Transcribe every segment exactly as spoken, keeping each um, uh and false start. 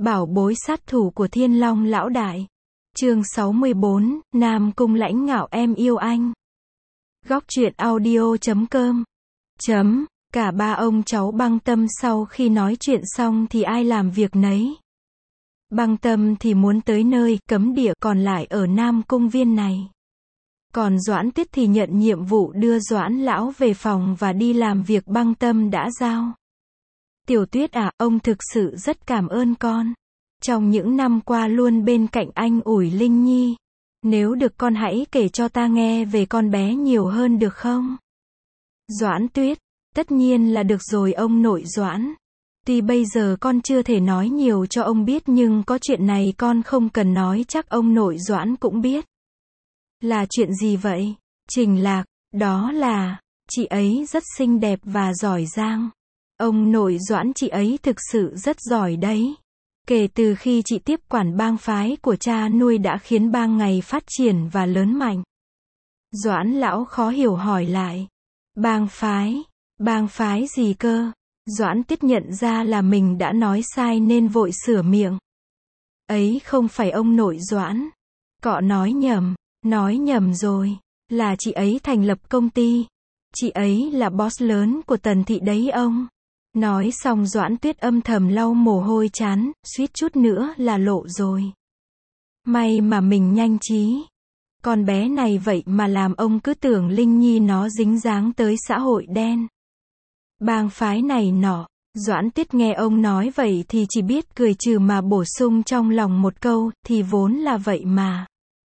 Bảo bối sát thủ của Thiên Long lão đại. Chương sáu mươi bốn, Nam Cung lãnh ngạo em yêu anh. Góc truyện audio chấm com. Chấm, cả ba ông cháu Băng Tâm sau khi nói chuyện xong thì ai làm việc nấy. Băng Tâm thì muốn tới nơi cấm địa còn lại ở Nam Cung viên này. Còn Doãn Tuyết thì nhận nhiệm vụ đưa Doãn lão về phòng và đi làm việc Băng Tâm đã giao. Tiểu Tuyết à, ông thực sự rất cảm ơn con. Trong những năm qua luôn bên cạnh anh ủi Linh Nhi. Nếu được con hãy kể cho ta nghe về con bé nhiều hơn được không? Doãn Tuyết, tất nhiên là được rồi ông nội Doãn. Tuy bây giờ con chưa thể nói nhiều cho ông biết nhưng có chuyện này con không cần nói chắc ông nội Doãn cũng biết. Là chuyện gì vậy? Trình Lạc, đó là, chị ấy rất xinh đẹp và giỏi giang. Ông nội Doãn chị ấy thực sự rất giỏi đấy. Kể từ khi chị tiếp quản bang phái của cha nuôi đã khiến bang ngày phát triển và lớn mạnh. Doãn lão khó hiểu hỏi lại. Bang phái? Bang phái gì cơ? Doãn Tuyết nhận ra là mình đã nói sai nên vội sửa miệng. Ấy không phải ông nội Doãn. Cọ nói nhầm, nói nhầm rồi. Là chị ấy thành lập công ty. Chị ấy là boss lớn của Tần thị đấy ông. Nói xong Doãn Tuyết âm thầm lau mồ hôi chán, suýt chút nữa là lộ rồi. May mà mình nhanh trí. Con bé này vậy mà làm ông cứ tưởng Linh Nhi nó dính dáng tới xã hội đen. Bang phái này nọ. Doãn Tuyết nghe ông nói vậy thì chỉ biết cười trừ mà bổ sung trong lòng một câu, thì vốn là vậy mà.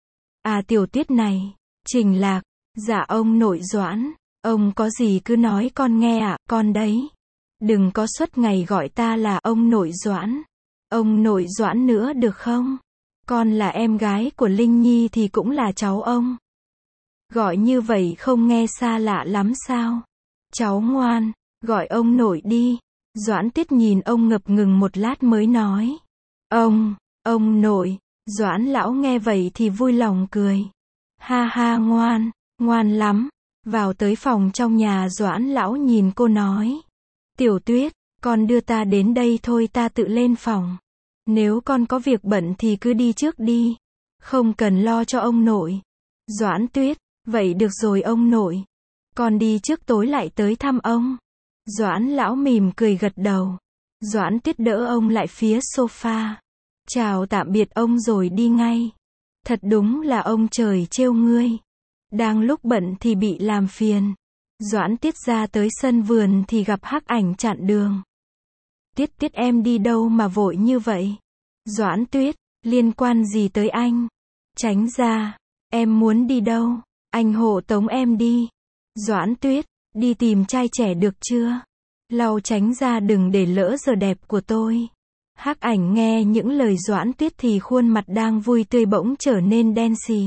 À Tiểu Tuyết này, Trình Lạc, dạ ông nội Doãn, ông có gì cứ nói con nghe ạ, à, con đấy. Đừng có suốt ngày gọi ta là ông nội Doãn. Ông nội Doãn nữa được không? Con là em gái của Linh Nhi thì cũng là cháu ông. Gọi như vậy không nghe xa lạ lắm sao? Cháu ngoan, gọi ông nội đi. Doãn Tuyết nhìn ông ngập ngừng một lát mới nói. Ông, ông nội. Doãn lão nghe vậy thì vui lòng cười. Ha ha ngoan, ngoan lắm. Vào tới phòng trong nhà Doãn lão nhìn cô nói. Tiểu Tuyết, con đưa ta đến đây thôi ta tự lên phòng. Nếu con có việc bận thì cứ đi trước đi. Không cần lo cho ông nội. Doãn Tuyết, vậy được rồi ông nội. Con đi trước tối lại tới thăm ông. Doãn lão mỉm cười gật đầu. Doãn Tuyết đỡ ông lại phía sofa. Chào tạm biệt ông rồi đi ngay. Thật đúng là ông trời trêu ngươi. Đang lúc bận thì bị làm phiền. Doãn Tuyết ra tới sân vườn thì gặp Hắc Ảnh chặn đường. Tuyết Tuyết em đi đâu mà vội như vậy? Doãn Tuyết, liên quan gì tới anh? Tránh ra, em muốn đi đâu? Anh hộ tống em đi. Doãn Tuyết, đi tìm trai trẻ được chưa? Lau tránh ra đừng để lỡ giờ đẹp của tôi. Hắc Ảnh nghe những lời Doãn Tuyết thì khuôn mặt đang vui tươi bỗng trở nên đen xì.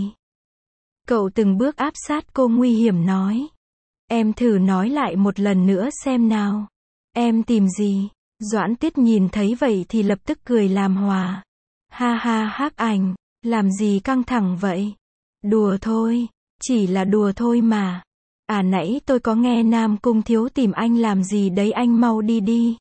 Cậu từng bước áp sát cô nguy hiểm nói. Em thử nói lại một lần nữa xem nào. Em tìm gì? Doãn Tuyết nhìn thấy vậy thì lập tức cười làm hòa. Ha ha Hắc Ảnh, làm gì căng thẳng vậy? Đùa thôi, chỉ là đùa thôi mà. À nãy tôi có nghe Nam Cung thiếu tìm anh làm gì đấy anh mau đi đi.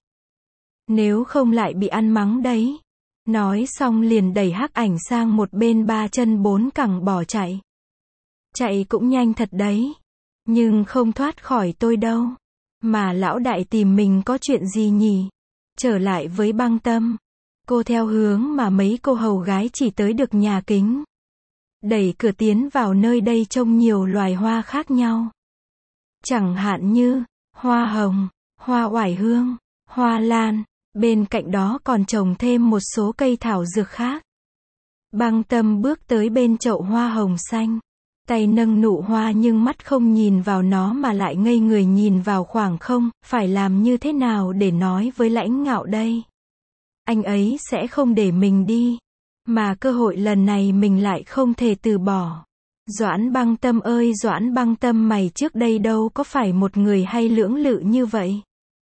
Nếu không lại bị ăn mắng đấy. Nói xong liền đẩy Hắc Ảnh sang một bên ba chân bốn cẳng bỏ chạy. Chạy cũng nhanh thật đấy. Nhưng không thoát khỏi tôi đâu. Mà lão đại tìm mình có chuyện gì nhỉ? Trở lại với Băng Tâm. Cô theo hướng mà mấy cô hầu gái chỉ tới được nhà kính. Đẩy cửa tiến vào nơi đây trông nhiều loài hoa khác nhau. Chẳng hạn như, hoa hồng, hoa oải hương, hoa lan, bên cạnh đó còn trồng thêm một số cây thảo dược khác. Băng Tâm bước tới bên chậu hoa hồng xanh. Tay nâng nụ hoa nhưng mắt không nhìn vào nó mà lại ngây người nhìn vào khoảng không, phải làm như thế nào để nói với lãnh ngạo đây? Anh ấy sẽ không để mình đi. Mà cơ hội lần này mình lại không thể từ bỏ. Doãn Băng Tâm ơi Doãn Băng Tâm mày trước đây đâu có phải một người hay lưỡng lự như vậy.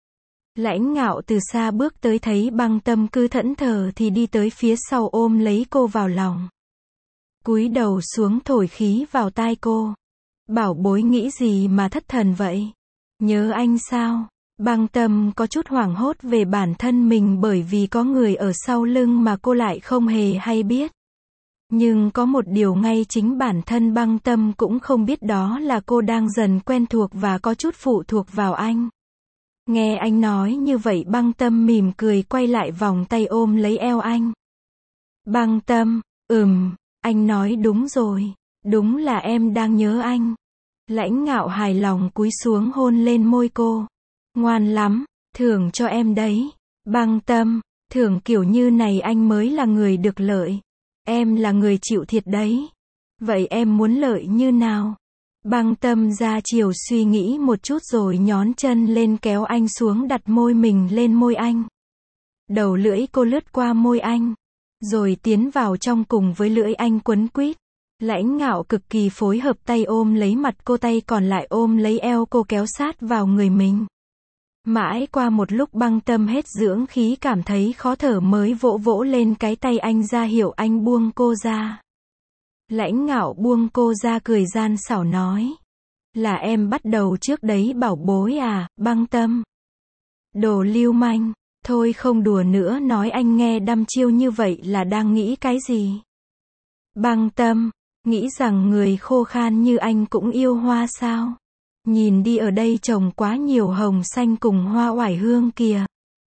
Lãnh ngạo từ xa bước tới thấy Băng Tâm cứ thẫn thờ thì đi tới phía sau ôm lấy cô vào lòng. Cúi đầu xuống thổi khí vào tai cô. Bảo bối nghĩ gì mà thất thần vậy? Nhớ anh sao? Băng Tâm có chút hoảng hốt về bản thân mình bởi vì có người ở sau lưng mà cô lại không hề hay biết. Nhưng có một điều ngay chính bản thân Băng Tâm cũng không biết, đó là cô đang dần quen thuộc và có chút phụ thuộc vào anh. Nghe anh nói như vậy, Băng Tâm mỉm cười quay lại vòng tay ôm lấy eo anh. Băng Tâm, ừm, anh nói đúng rồi, đúng là em đang nhớ anh. Lãnh Ngạo hài lòng cúi xuống hôn lên môi cô. Ngoan lắm, thưởng cho em đấy. Băng Tâm, thưởng kiểu như này anh mới là người được lợi. Em là người chịu thiệt đấy. Vậy em muốn lợi như nào? Băng Tâm ra chiều suy nghĩ một chút rồi nhón chân lên kéo anh xuống, đặt môi mình lên môi anh. Đầu lưỡi cô lướt qua môi anh, rồi tiến vào trong cùng với lưỡi anh quấn quýt. Lãnh Ngạo cực kỳ phối hợp, tay ôm lấy mặt cô, tay còn lại ôm lấy eo cô kéo sát vào người mình. Mãi qua một lúc Băng Tâm hết dưỡng khí, cảm thấy khó thở mới vỗ vỗ lên cái tay anh ra hiệu anh buông cô ra. Lãnh Ngạo buông cô ra, cười gian xảo nói. Là em bắt đầu trước đấy bảo bối à, Băng Tâm. Đồ lưu manh, thôi không đùa nữa, nói anh nghe đăm chiêu như vậy là đang nghĩ cái gì? Băng Tâm, nghĩ rằng người khô khan như anh cũng yêu hoa sao? Nhìn đi, ở đây trồng quá nhiều hồng xanh cùng hoa oải hương kìa.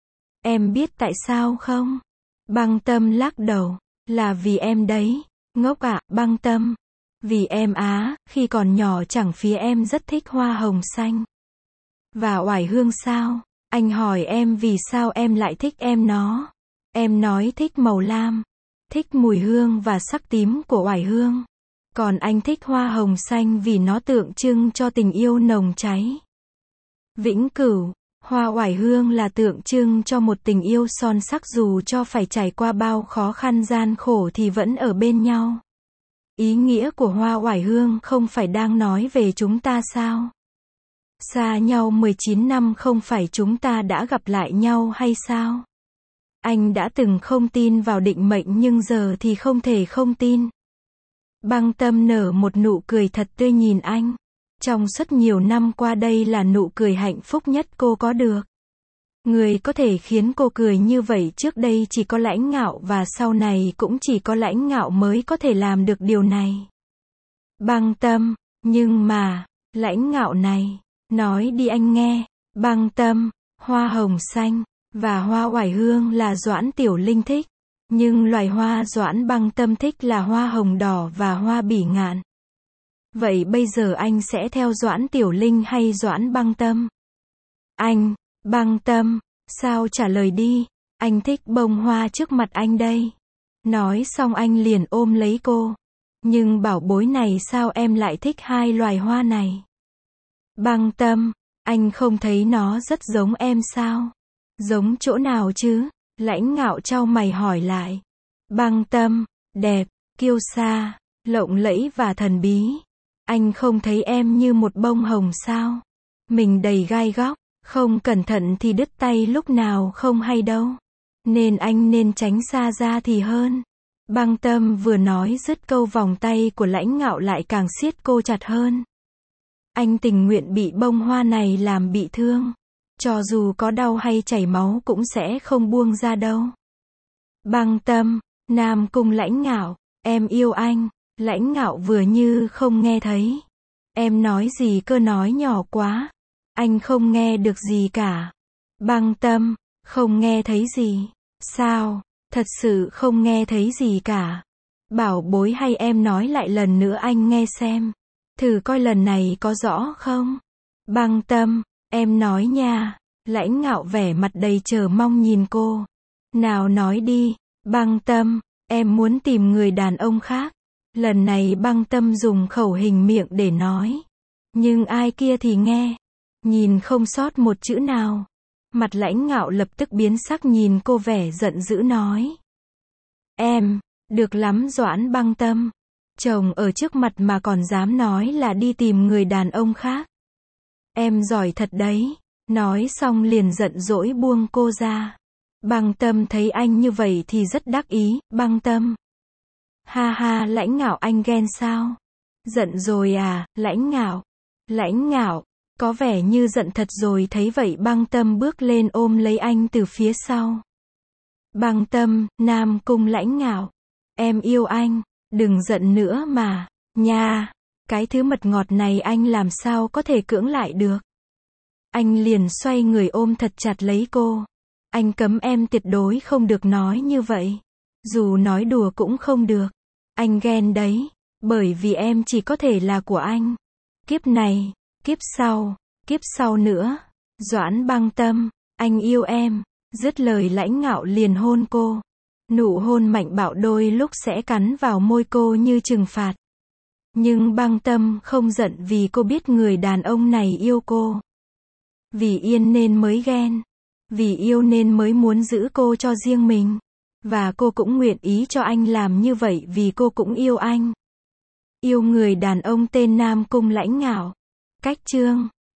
Em biết tại sao không? Băng Tâm lắc đầu. Là vì em đấy. Ngốc ạ, Băng Tâm. Vì em á, khi còn nhỏ chẳng phía em rất thích hoa hồng xanh và oải hương sao? Anh hỏi em vì sao em lại thích em nó. Em nói thích màu lam, thích mùi hương và sắc tím của oải hương. Còn anh thích hoa hồng xanh vì nó tượng trưng cho tình yêu nồng cháy, vĩnh cửu. Hoa oải hương là tượng trưng cho một tình yêu son sắc, dù cho phải trải qua bao khó khăn gian khổ thì vẫn ở bên nhau. Ý nghĩa của hoa oải hương không phải đang nói về chúng ta sao? Xa nhau mười chín năm không phải chúng ta đã gặp lại nhau hay sao? Anh đã từng không tin vào định mệnh nhưng giờ thì không thể không tin. Băng Tâm nở một nụ cười thật tươi nhìn anh. Trong suốt nhiều năm qua, đây là nụ cười hạnh phúc nhất cô có được. Người có thể khiến cô cười như vậy trước đây chỉ có Lãnh Ngạo, và sau này cũng chỉ có Lãnh Ngạo mới có thể làm được điều này. Băng Tâm, nhưng mà, Lãnh Ngạo này, nói đi anh nghe. Băng Tâm, hoa hồng xanh và hoa oải hương là Doãn Tiểu Linh thích. Nhưng loài hoa Doãn Băng Tâm thích là hoa hồng đỏ và hoa bỉ ngạn. Vậy bây giờ anh sẽ theo Doãn Tiểu Linh hay Doãn Băng Tâm? Anh, Băng Tâm, sao trả lời đi, anh thích bông hoa trước mặt anh đây. Nói xong anh liền ôm lấy cô. Nhưng bảo bối này, sao em lại thích hai loài hoa này? Băng Tâm, anh không thấy nó rất giống em sao? Giống chỗ nào chứ? Lãnh Ngạo chau mày hỏi lại. Băng Tâm, đẹp, kiêu sa, lộng lẫy và thần bí. Anh không thấy em như một bông hồng sao? Mình đầy gai góc, không cẩn thận thì đứt tay lúc nào không hay đâu. Nên anh nên tránh xa ra thì hơn. Băng Tâm vừa nói dứt câu, vòng tay của Lãnh Ngạo lại càng siết cô chặt hơn. Anh tình nguyện bị bông hoa này làm bị thương. Cho dù có đau hay chảy máu cũng sẽ không buông ra đâu. Băng Tâm, Nam Cung Lãnh Ngạo, em yêu anh. Lãnh Ngạo vừa như không nghe thấy. Em nói gì cơ, nói nhỏ quá. Anh không nghe được gì cả. Băng Tâm, không nghe thấy gì. Sao, thật sự không nghe thấy gì cả? Bảo bối, hay em nói lại lần nữa anh nghe xem. Thử coi lần này có rõ không? Băng Tâm, em nói nha. Lãnh Ngạo vẻ mặt đầy chờ mong nhìn cô. Nào nói đi. Băng Tâm, em muốn tìm người đàn ông khác. Lần này Băng Tâm dùng khẩu hình miệng để nói. Nhưng ai kia thì nghe. Nhìn không sót một chữ nào. Mặt Lãnh Ngạo lập tức biến sắc, nhìn cô vẻ giận dữ nói. Em, được lắm Doãn Băng Tâm. Chồng ở trước mặt mà còn dám nói là đi tìm người đàn ông khác. Em giỏi thật đấy. Nói xong liền giận dỗi buông cô ra. Băng Tâm thấy anh như vậy thì rất đắc ý. Băng Tâm. Ha ha, Lãnh Ngạo anh ghen sao? Giận rồi à, Lãnh Ngạo. Lãnh Ngạo, Có vẻ như giận thật rồi, thấy vậy Băng Tâm bước lên ôm lấy anh từ phía sau. Băng Tâm, Nam Cung lãnh ngạo. Em yêu anh, đừng giận nữa mà, nha. Cái thứ mật ngọt này anh làm sao có thể cưỡng lại được. Anh liền xoay người ôm thật chặt lấy cô. Anh cấm em tuyệt đối không được nói như vậy. Dù nói đùa cũng không được. Anh ghen đấy, bởi vì em chỉ có thể là của anh. Kiếp này, kiếp sau, kiếp sau nữa. Doãn Băng Tâm, anh yêu em. Dứt lời lãnh ngạo liền hôn cô. Nụ hôn mạnh bạo đôi lúc sẽ cắn vào môi cô như trừng phạt. Nhưng Băng Tâm không giận vì cô biết người đàn ông này yêu cô. Vì yên nên mới ghen. Vì yêu nên mới muốn giữ cô cho riêng mình. Và cô cũng nguyện ý cho anh làm như vậy vì cô cũng yêu anh. Yêu người đàn ông tên Nam Cung lãnh ngạo. Cách chương